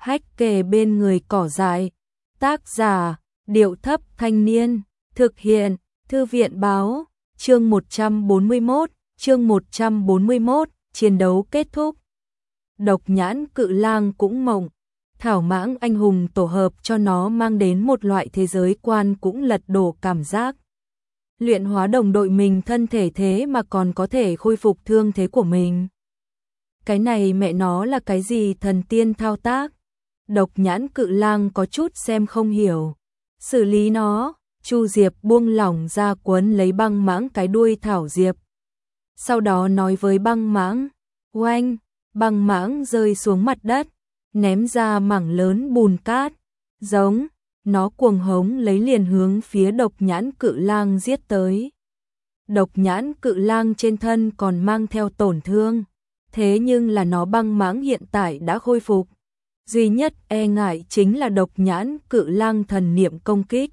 hách kề bên người cỏ dại. Tác giả, Điệu Thấp Thanh Niên, thực hiện, Thư viện Báo, chương 141, chiến đấu kết thúc. Độc Nhãn Cự Lang cũng mộng, thảo mãng anh hùng tổ hợp cho nó mang đến một loại thế giới quan cũng lật đổ cảm giác. Luyện hóa đồng đội mình thân thể thế mà còn có thể khôi phục thương thế của mình. Cái này mẹ nó là cái gì thần tiên thao tác? Độc Nhãn Cự Lang có chút xem không hiểu. Xử lý nó, Chu Diệp buông lỏng ra quấn lấy băng mãng cái đuôi thảo diệp. Sau đó nói với băng mãng, oanh, băng mãng rơi xuống mặt đất, ném ra mảng lớn bùn cát, giống, nó cuồng hống lấy liền hướng phía Độc Nhãn Cự Lang giết tới. Độc Nhãn Cự Lang trên thân còn mang theo tổn thương, thế nhưng là nó băng mãng hiện tại đã khôi phục. Duy nhất e ngại chính là Độc Nhãn Cự Lang thần niệm công kích.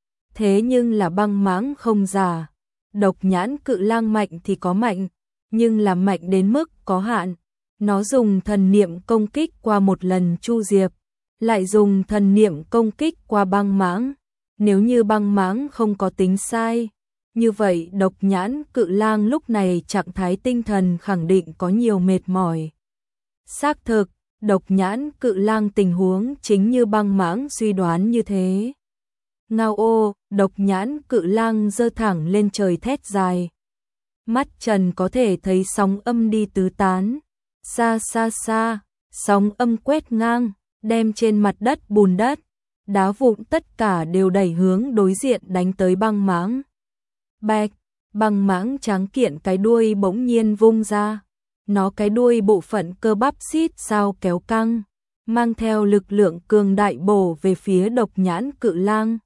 Thế nhưng là băng mãng không giả. Độc Nhãn Cự Lang mạnh thì có mạnh, nhưng là mạnh đến mức có hạn. Nó dùng thần niệm công kích qua một lần Chu Diệp, lại dùng thần niệm công kích qua băng mãng. Nếu như băng mãng không có tính sai, như vậy Độc Nhãn Cự Lang lúc này trạng thái tinh thần khẳng định có nhiều mệt mỏi. Xác thực, Độc Nhãn Cự Lang tình huống chính như băng mãng suy đoán như thế. Ngao ô, Độc Nhãn Cự Lang giơ thẳng lên trời thét dài. Mắt Trần có thể thấy sóng âm đi tứ tán. Xa xa xa, sóng âm quét ngang, đem trên mặt đất bùn đất, đá vụn tất cả đều đẩy hướng đối diện đánh tới băng mãng. Bạch, băng mãng tráng kiện cái đuôi bỗng nhiên vung ra. Nó cái đuôi bộ phận cơ bắp xít sao kéo căng, mang theo lực lượng cường đại bổ về phía Độc Nhãn Cự Lang.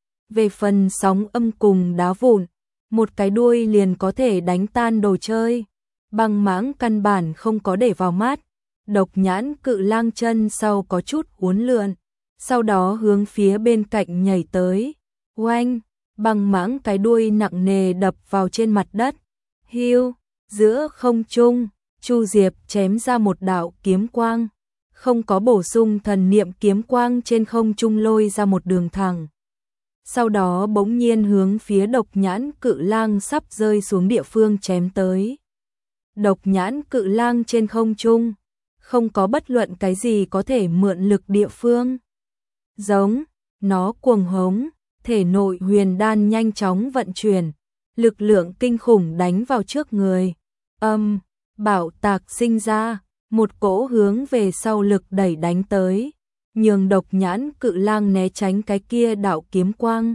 Về phần sóng âm cùng đá vụn, một cái đuôi liền có thể đánh tan đồ chơi. Băng mãng căn bản không có để vào mắt. Độc Nhãn Cự Lang chân sau có chút uốn lượn, sau đó hướng phía bên cạnh nhảy tới. Oanh, băng mãng cái đuôi nặng nề đập vào trên mặt đất. Hiu, giữa không trung, Chu Diệp chém ra một đạo kiếm quang, không có bổ sung thần niệm kiếm quang trên không trung lôi ra một đường thẳng. Sau đó bỗng nhiên hướng phía Độc Nhãn Cự Lang sắp rơi xuống địa phương chém tới. Độc Nhãn Cự Lang trên không trung, không có bất luận cái gì có thể mượn lực địa phương. Giống, nó cuồng hống, thể nội huyền đan nhanh chóng vận chuyển, lực lượng kinh khủng đánh vào trước người. Bảo tạc sinh ra, một cỗ hướng về sau lực đẩy đánh tới, nhường Độc Nhãn Cự Lang né tránh cái kia đạo kiếm quang.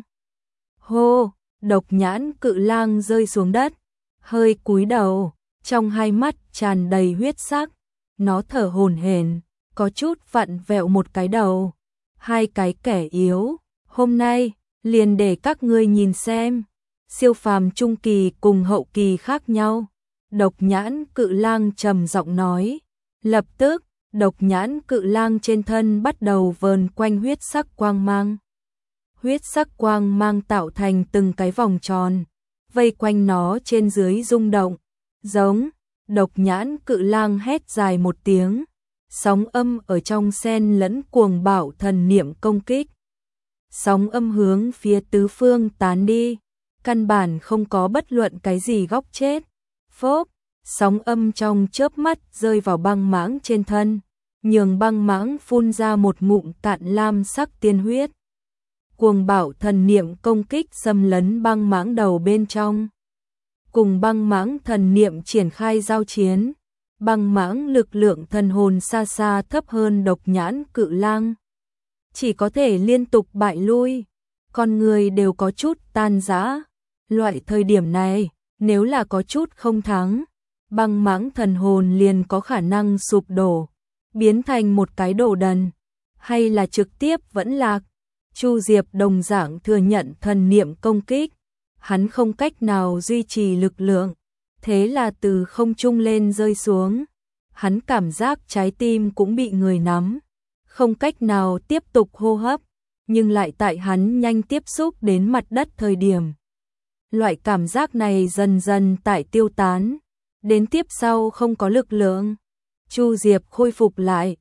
Hô, Độc Nhãn Cự Lang rơi xuống đất, hơi cúi đầu, trong hai mắt tràn đầy huyết sắc, nó thở hổn hển, có chút vặn vẹo một cái đầu. Hai cái kẻ yếu, hôm nay liền để các ngươi nhìn xem, siêu phàm trung kỳ cùng hậu kỳ khác nhau. Độc Nhãn Cự Lang trầm giọng nói. Lập tức, Độc Nhãn Cự Lang trên thân bắt đầu vờn quanh huyết sắc quang mang. Huyết sắc quang mang tạo thành từng cái vòng tròn, vây quanh nó trên dưới rung động. Giống, Độc Nhãn Cự Lang hét dài một tiếng, sóng âm ở trong xen lẫn cuồng bạo thần niệm công kích. Sóng âm hướng phía tứ phương tán đi, căn bản không có bất luận cái gì góc chết. Phốp, sóng âm trong chớp mắt rơi vào băng mãng trên thân, nhường băng mãng phun ra một ngụm cạn lam sắc tiên huyết. Cuồng bạo thần niệm công kích xâm lấn băng mãng đầu bên trong. Cùng băng mãng thần niệm triển khai giao chiến, băng mãng lực lượng thần hồn xa xa thấp hơn Độc Nhãn Cự Lang, chỉ có thể liên tục bại lui, con người đều có chút tan rã. Loại thời điểm này, nếu là có chút không thắng, băng mãng thần hồn liền có khả năng sụp đổ, biến thành một cái đồ đần, hay là trực tiếp vẫn lạc. Chu Diệp đồng dạng thừa nhận thần niệm công kích, hắn không cách nào duy trì lực lượng, thế là từ không trung lên rơi xuống. Hắn cảm giác trái tim cũng bị người nắm, không cách nào tiếp tục hô hấp, nhưng lại tại hắn nhanh tiếp xúc đến mặt đất thời điểm. Loại cảm giác này dần dần tại tiêu tán, đến tiếp sau không có lực lượng. Chu Diệp khôi phục lại,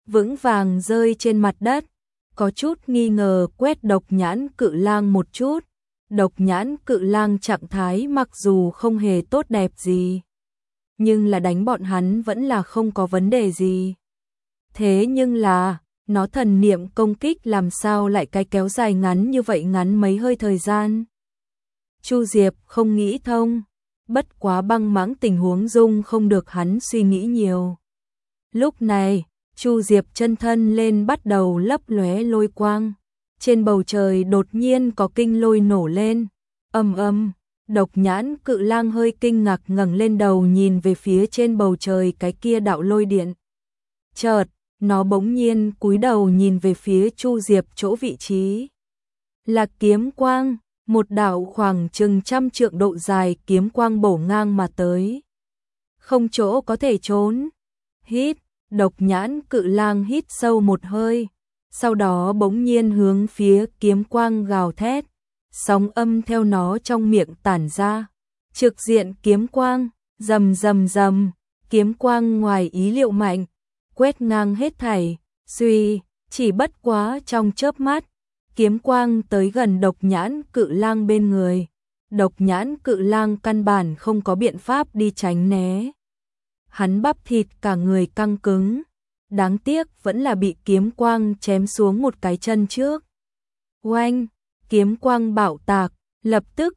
vững vàng rơi trên mặt đất, có chút nghi ngờ quét Độc Nhãn Cự Lang một chút. Độc Nhãn Cự Lang trạng thái mặc dù không hề tốt đẹp gì, nhưng là đánh bọn hắn vẫn là không có vấn đề gì. Thế nhưng là, nó thần niệm công kích làm sao lại cái kéo dài ngắn như vậy, ngắn mấy hơi thời gian. Chu Diệp không nghĩ thông, bất quá Băng Mãng tình huống dung không được hắn suy nghĩ nhiều. Lúc này, Chu Diệp chân thân lên bắt đầu lấp lóe lôi quang. Trên bầu trời đột nhiên có kinh lôi nổ lên. Ầm ầm, Độc Nhãn Cự Lang hơi kinh ngạc ngẩng lên đầu nhìn về phía trên bầu trời cái kia đạo lôi điện. Chợt, nó bỗng nhiên cúi đầu nhìn về phía Chu Diệp chỗ vị trí. Là kiếm quang, một đạo khoảng chừng 100 trượng độ dài kiếm quang bổ ngang mà tới. Không chỗ có thể trốn. Hít, Độc Nhãn Cự Lang hít sâu một hơi, sau đó bỗng nhiên hướng phía kiếm quang gào thét, sóng âm theo nó trong miệng tản ra. Trực diện kiếm quang, rầm rầm rầm, kiếm quang ngoài ý liệu mạnh, quét ngang hết thảy, suy, chỉ bất quá trong chớp mắt, kiếm quang tới gần Độc Nhãn Cự Lang bên người. Độc Nhãn Cự Lang căn bản không có biện pháp đi tránh né. Hắn bắp thịt cả người căng cứng, đáng tiếc vẫn là bị kiếm quang chém xuống một cái chân trước. Oanh, kiếm quang bạo tạc, lập tức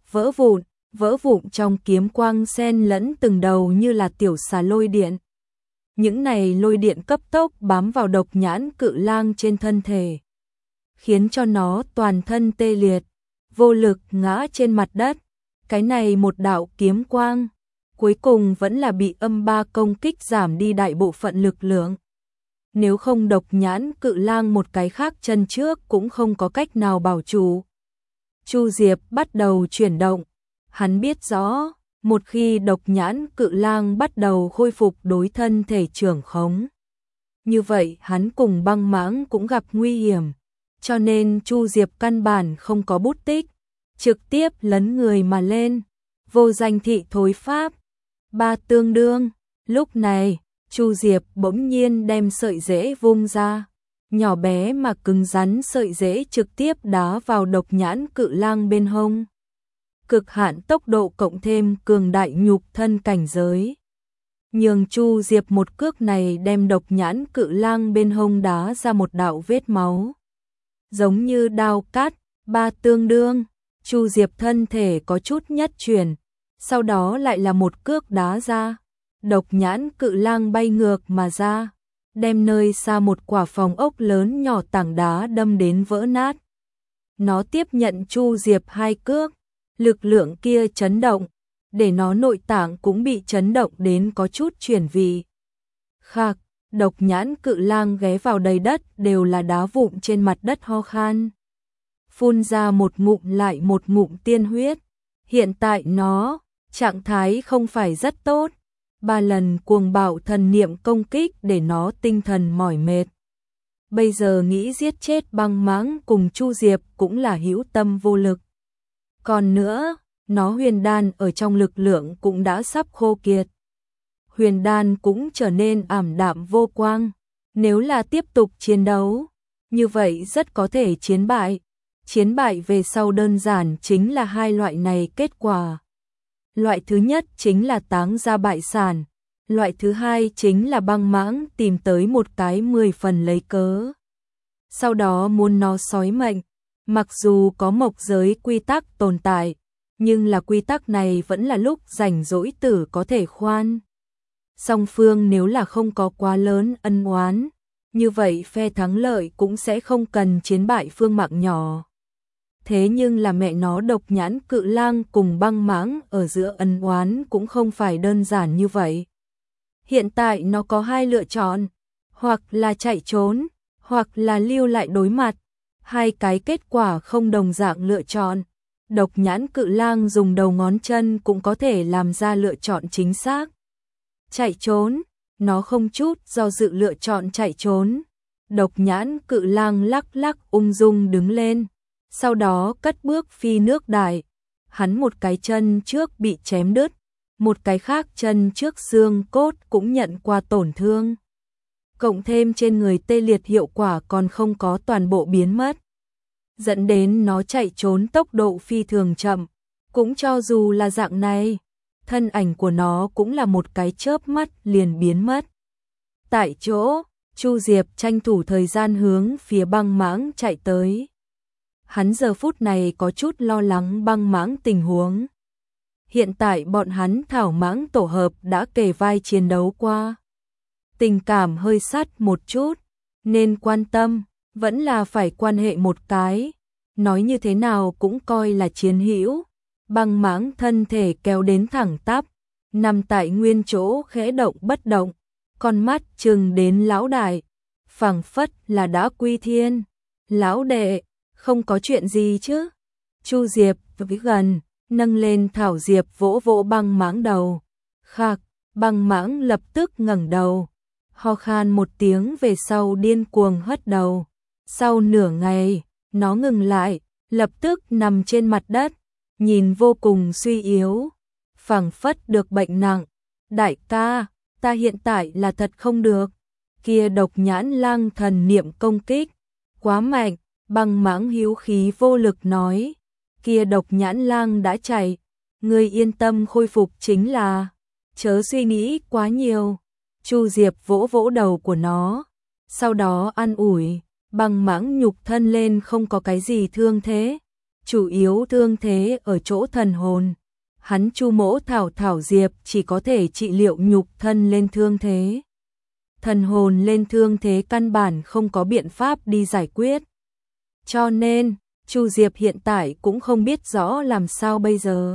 vỡ vụn trong kiếm quang xen lẫn từng đầu như là tiểu xà lôi điện. Những này lôi điện cấp tốc bám vào Độc Nhãn Cự Lang trên thân thể, khiến cho nó toàn thân tê liệt, vô lực ngã trên mặt đất. Cái này một đạo kiếm quang, cuối cùng vẫn là bị âm ba công kích giảm đi đại bộ phận lực lượng. Nếu không Độc Nhãn Cự Lang một cái khác chân trước cũng không có cách nào bảo trụ. Chu Diệp bắt đầu chuyển động, hắn biết rõ, một khi Độc Nhãn Cự Lang bắt đầu khôi phục đối thân thể trưởng khống, như vậy hắn cùng Băng Mãng cũng gặp nguy hiểm, cho nên Chu Diệp căn bản không có bút tích, trực tiếp lấn người mà lên, vô danh thị thối pháp, ba tương đương. Lúc này, Chu Diệp bỗng nhiên đem sợi rễ vung ra, nhỏ bé mà cứng rắn sợi rễ trực tiếp đá vào Độc Nhãn Cự Lang bên hông. Cực hạn tốc độ cộng thêm cường đại nhục thân cảnh giới, nhường Chu Diệp một cước này đem Độc Nhãn Cự Lang bên hông đá ra một đạo vết máu, giống như đao cắt, ba tương đương. Chu Diệp thân thể có chút nhất chuyển, sau đó lại là một cước đá ra. Độc Nhãn Cự Lang bay ngược mà ra, đem nơi xa một quả phòng ốc lớn nhỏ tảng đá đâm đến vỡ nát. Nó tiếp nhận Chu Diệp hai cước, lực lượng kia chấn động, để nó nội tạng cũng bị chấn động đến có chút chuyển vị. Khạc, Độc Nhãn Cự Lang ghé vào đầy đất đều là đá vụn trên mặt đất ho khan, phun ra một ngụm lại một ngụm tiên huyết. Hiện tại nó, trạng thái không phải rất tốt. 3 lần cuồng bạo thần niệm công kích để nó tinh thần mỏi mệt. Bây giờ nghĩ giết chết Băng Mãng cùng Chu Diệp cũng là hữu tâm vô lực. Còn nữa, nó huyền đan ở trong lực lượng cũng đã sắp khô kiệt. Huyền đan cũng trở nên ảm đạm vô quang. Nếu là tiếp tục chiến đấu, như vậy rất có thể chiến bại. Chiến bại về sau đơn giản chính là hai loại này kết quả. Loại thứ nhất chính là táng ra bại sản, loại thứ hai chính là Băng Mãng tìm tới một cái 10 phần lấy cớ. Sau đó muốn nó xói mệnh, mặc dù có mộc giới quy tắc tồn tại, nhưng là quy tắc này vẫn là lúc rảnh rỗi tử có thể khoan. Song phương nếu là không có quá lớn ân oán, như vậy phe thắng lợi cũng sẽ không cần chiến bại phương mạng nhỏ. Thế nhưng là mẹ nó Độc Nhãn Cự Lang cùng Băng Mãng ở giữa ân oán cũng không phải đơn giản như vậy. Hiện tại nó có hai lựa chọn, hoặc là chạy trốn, hoặc là lưu lại đối mặt. Hai cái kết quả không đồng dạng lựa chọn. Độc Nhãn Cự Lang dùng đầu ngón chân cũng có thể làm ra lựa chọn chính xác. Chạy trốn, nó không chút do dự lựa chọn chạy trốn. Độc Nhãn Cự Lang lắc lắc ung dung đứng lên, sau đó cất bước phi nước đại. Hắn một cái chân trước bị chém đứt, một cái khác chân trước xương cốt cũng nhận qua tổn thương. cộng thêm trên người tê liệt hiệu quả còn không có toàn bộ biến mất, dẫn đến nó chạy trốn tốc độ phi thường chậm. Cũng cho dù là dạng này, thân ảnh của nó cũng là một cái chớp mắt liền biến mất. Tại chỗ, Chu Diệp tranh thủ thời gian hướng phía băng mãng chạy tới. Hắn giờ phút này có chút lo lắng băng mãng tình huống. Hiện tại bọn hắn thảo mãng tổ hợp đã kề vai chiến đấu qua. Tình cảm hơi sát một chút, nên quan tâm, vẫn là phải quan hệ một cái. Nói như thế nào cũng coi là chiến hữu. Băng mãng thân thể kéo đến thẳng tắp, nằm tại nguyên chỗ khẽ động bất động, con mắt trừng đến lão đại, phảng phất là đã quy thiên. Lão đệ, không có chuyện gì chứ? Chu Diệp với gần, nâng lên thảo diệp vỗ vỗ băng mãng đầu. Khạc, băng mãng lập tức ngẩng đầu, ho khan một tiếng về sau điên cuồng hất đầu. Sau nửa ngày, nó ngừng lại, lập tức nằm trên mặt đất, nhìn vô cùng suy yếu, phảng phất được bệnh nặng. Đại ca, ta hiện tại là thật không được. Kia độc nhãn lang thần niệm công kích quá mạnh, băng mãng hữu khí vô lực nói. Kia độc nhãn lang đã chạy, ngươi yên tâm khôi phục chính là, chớ suy nghĩ quá nhiều. Chu Diệp vỗ vỗ đầu của nó, sau đó an ủi, băng mãng nhục thân lên không có cái gì thương thế, chủ yếu thương thế ở chỗ thần hồn. Hắn Chu mỗ thảo diệp chỉ có thể trị liệu nhục thân lên thương thế. Thần hồn lên thương thế căn bản không có biện pháp đi giải quyết. Cho nên, Chu Diệp hiện tại cũng không biết rõ làm sao bây giờ.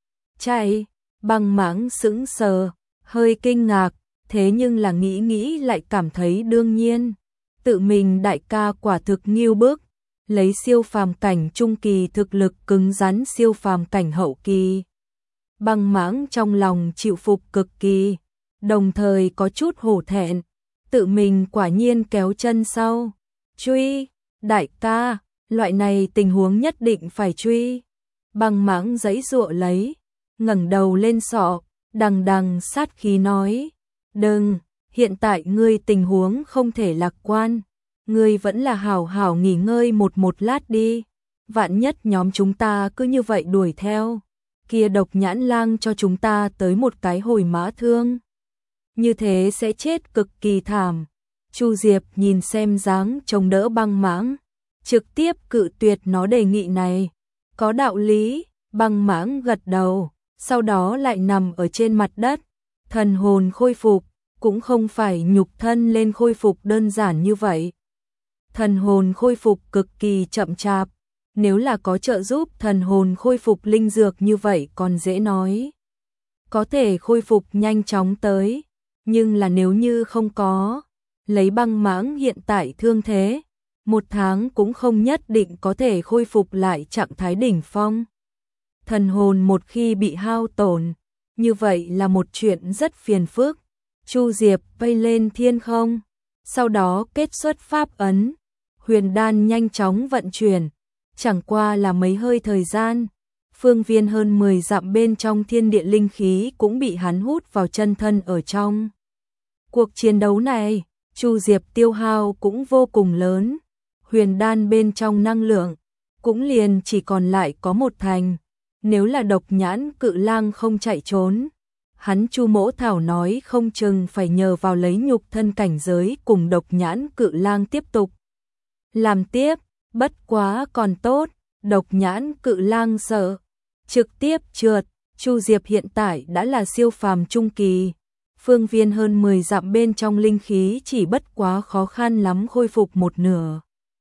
Chạy, băng mãng sững sờ, hơi kinh ngạc, thế nhưng là nghĩ lại cảm thấy đương nhiên. Tự mình đại ca quả thực nghiêu bức, lấy siêu phàm cảnh trung kỳ thực lực cứng rắn siêu phàm cảnh hậu kỳ. Băng mãng trong lòng chịu phục cực kỳ, đồng thời có chút hổ thẹn, tự mình quả nhiên kéo chân sau. Truy, đại ca, loại này tình huống nhất định phải truy. Băng mãng giãy giụa lấy, ngẩng đầu lên sọ, đằng đằng sát khí nói, đừng, hiện tại ngươi tình huống không thể lạc quan, ngươi vẫn là hảo hảo nghỉ ngơi một lát đi, vạn nhất nhóm chúng ta cứ như vậy đuổi theo, kia độc nhãn lang cho chúng ta tới một cái hồi mã thương, như thế sẽ chết cực kỳ thảm. Chu Diệp nhìn xem dáng chống đỡ băng mãng, trực tiếp cự tuyệt nó đề nghị này. Có đạo lý, băng mãng gật đầu, sau đó lại nằm ở trên mặt đất, thần hồn khôi phục, cũng không phải nhục thân lên khôi phục đơn giản như vậy. Thần hồn khôi phục cực kỳ chậm chạp, nếu là có trợ giúp thần hồn khôi phục linh dược như vậy còn dễ nói. Có thể khôi phục nhanh chóng tới, nhưng là nếu như không có, lấy băng mãng hiện tại thương thế, 1 tháng cũng không nhất định có thể khôi phục lại trạng thái đỉnh phong. Thần hồn một khi bị hao tổn, như vậy là một chuyện rất phiền phức. Chu Diệp bay lên thiên không, sau đó kết xuất pháp ấn, huyền đan nhanh chóng vận chuyển, chẳng qua là mấy hơi thời gian, phương viên hơn 10 dặm bên trong thiên địa linh khí cũng bị hắn hút vào chân thân ở trong. Cuộc chiến đấu này, Chu Diệp tiêu hao cũng vô cùng lớn, huyền đan bên trong năng lượng cũng liền chỉ còn lại có 1 thành, nếu là độc nhãn cự lang không chạy trốn, hắn Chu mỗ thảo nói không chừng phải nhờ vào lấy nhục thân cảnh giới cùng độc nhãn cự lang tiếp tục làm tiếp, bất quá còn tốt, độc nhãn cự lang sợ trực tiếp trượt. Chu Diệp hiện tại đã là siêu phàm trung kỳ, phương viên hơn 10 dặm bên trong linh khí chỉ bất quá khó khăn lắm khôi phục 1/2.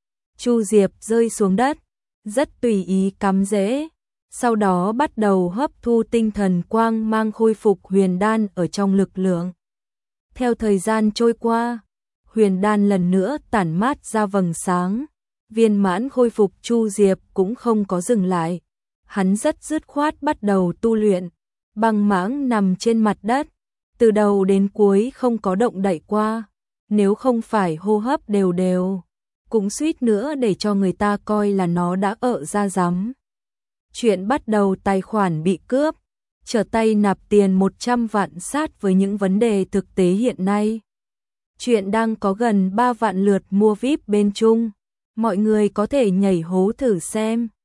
Chu Diệp rơi xuống đất, rất tùy ý cắm rễ, sau đó bắt đầu hấp thu tinh thần quang mang khôi phục huyền đan ở trong lực lượng. Theo thời gian trôi qua, huyền đan lần nữa tản mát ra vầng sáng, viên mãn khôi phục. Chu Diệp cũng không có dừng lại, hắn rất dứt khoát bắt đầu tu luyện. Băng mãng nằm trên mặt đất, từ đầu đến cuối không có động đậy qua, nếu không phải hô hấp đều đều, cũng suýt nữa để cho người ta coi là nó đã ợ ra rắm. Chuyện bắt đầu tài khoản bị cướp, trở tay nạp tiền 100 vạn sát với những vấn đề thực tế hiện nay. Chuyện đang có gần 3 vạn lượt mua VIP bên Trung. Mọi người có thể nhảy hố thử xem.